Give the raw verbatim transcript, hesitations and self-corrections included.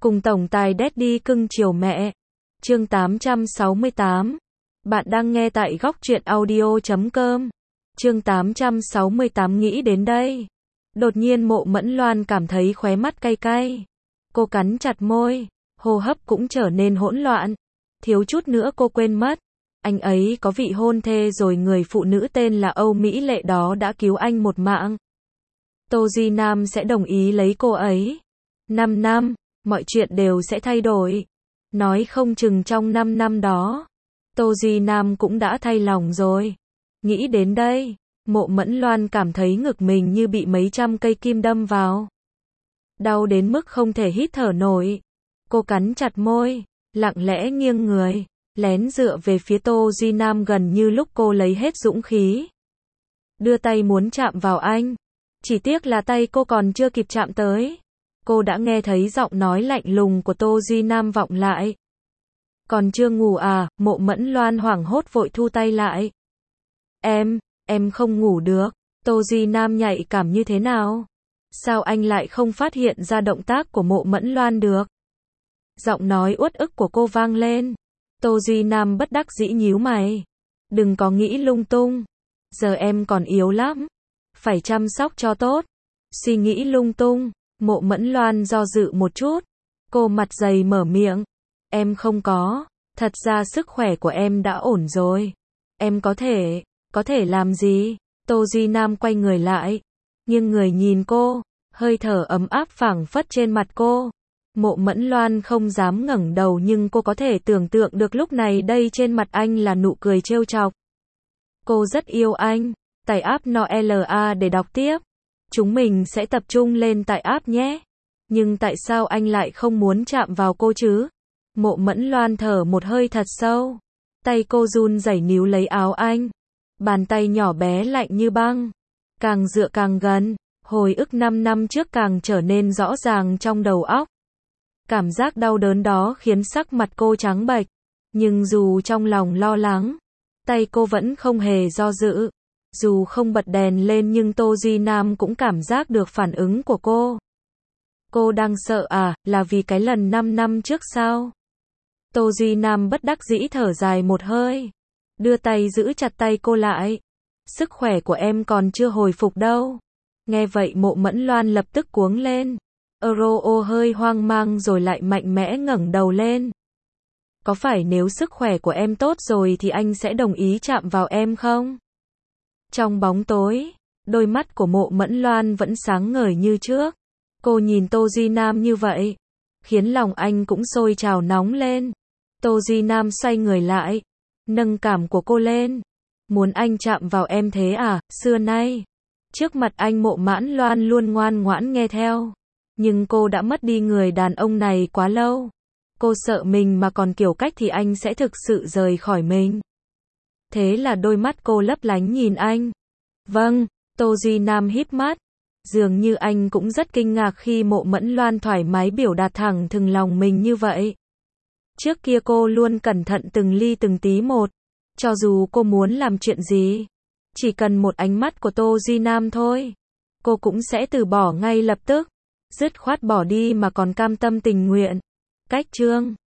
Cùng tổng tài Daddy cưng chiều mẹ. Chương tám trăm sáu mươi tám. Bạn đang nghe tại góc truyện audio chấm com. Chương tám trăm sáu mươi tám nghĩ đến đây. Đột nhiên Mộ Mẫn Loan cảm thấy khóe mắt cay cay. Cô cắn chặt môi, hô hấp cũng trở nên hỗn loạn. Thiếu chút nữa cô quên mất. Anh ấy có vị hôn thê rồi, người phụ nữ tên là Âu Mỹ Lệ đó đã cứu anh một mạng. Tô Duy Nam sẽ đồng ý lấy cô ấy. Năm năm, mọi chuyện đều sẽ thay đổi. Nói không chừng trong năm năm đó, Tô Duy Nam cũng đã thay lòng rồi. Nghĩ đến đây, Mộ Mẫn Loan cảm thấy ngực mình như bị mấy trăm cây kim đâm vào. Đau đến mức không thể hít thở nổi. Cô cắn chặt môi, lặng lẽ nghiêng người, lén dựa về phía Tô Duy Nam gần như lúc cô lấy hết dũng khí. Đưa tay muốn chạm vào anh. Chỉ tiếc là tay cô còn chưa kịp chạm tới. Cô đã nghe thấy giọng nói lạnh lùng của Tô Duy Nam vọng lại. Còn chưa ngủ à? Mộ Mẫn Loan hoảng hốt vội thu tay lại. Em, em không ngủ được. Tô Duy Nam nhạy cảm như thế nào? Sao anh lại không phát hiện ra động tác của Mộ Mẫn Loan được? Giọng nói uất ức của cô vang lên. Tô Duy Nam bất đắc dĩ nhíu mày. Đừng có nghĩ lung tung. Giờ em còn yếu lắm. Phải chăm sóc cho tốt. Suy nghĩ lung tung. Mộ Mẫn Loan do dự một chút. Cô mặt dày mở miệng. Em không có. Thật ra sức khỏe của em đã ổn rồi. Em có thể, có thể làm gì? Tô Duy Nam quay người lại. Nhưng người nhìn cô. Hơi thở ấm áp phảng phất trên mặt cô. Mộ Mẫn Loan không dám ngẩng đầu, nhưng cô có thể tưởng tượng được lúc này đây trên mặt anh là nụ cười trêu chọc. Cô rất yêu anh. Tải app Noela để đọc tiếp. Chúng mình sẽ tập trung lên tại app nhé. Nhưng tại sao anh lại không muốn chạm vào cô chứ? Mộ Mẫn Loan thở một hơi thật sâu. Tay cô run rẩy níu lấy áo anh. Bàn tay nhỏ bé lạnh như băng. Càng dựa càng gần. Hồi ức năm năm trước càng trở nên rõ ràng trong đầu óc. Cảm giác đau đớn đó khiến sắc mặt cô trắng bệch. Nhưng dù trong lòng lo lắng, tay cô vẫn không hề do dự. Dù không bật đèn lên nhưng Tô Duy Nam cũng cảm giác được phản ứng của cô. Cô đang sợ à? Là vì cái lần năm năm trước sao? Tô Duy Nam bất đắc dĩ thở dài một hơi. Đưa tay giữ chặt tay cô lại. Sức khỏe của em còn chưa hồi phục đâu. Nghe vậy Mộ Mẫn Loan lập tức cuống lên. Euro hơi hoang mang rồi lại mạnh mẽ ngẩng đầu lên. Có phải nếu sức khỏe của em tốt rồi thì anh sẽ đồng ý chạm vào em không? Trong bóng tối, đôi mắt của Mộ Mẫn Loan vẫn sáng ngời như trước. Cô nhìn Tô Duy Nam như vậy, khiến lòng anh cũng sôi trào nóng lên. Tô Duy Nam xoay người lại, nâng cằm của cô lên. Muốn anh chạm vào em thế à? Xưa nay, trước mặt anh Mộ Mẫn Loan luôn ngoan ngoãn nghe theo. Nhưng cô đã mất đi người đàn ông này quá lâu. Cô sợ mình mà còn kiểu cách thì anh sẽ thực sự rời khỏi mình. Thế là đôi mắt cô lấp lánh nhìn anh. Vâng, Tô Duy Nam híp mắt. Dường như anh cũng rất kinh ngạc khi Mộ Mẫn Loan thoải mái biểu đạt thẳng thừng lòng mình như vậy. Trước kia cô luôn cẩn thận từng ly từng tí một. Cho dù cô muốn làm chuyện gì, chỉ cần một ánh mắt của Tô Duy Nam thôi, cô cũng sẽ từ bỏ ngay lập tức. Dứt khoát bỏ đi mà còn cam tâm tình nguyện. Cách chương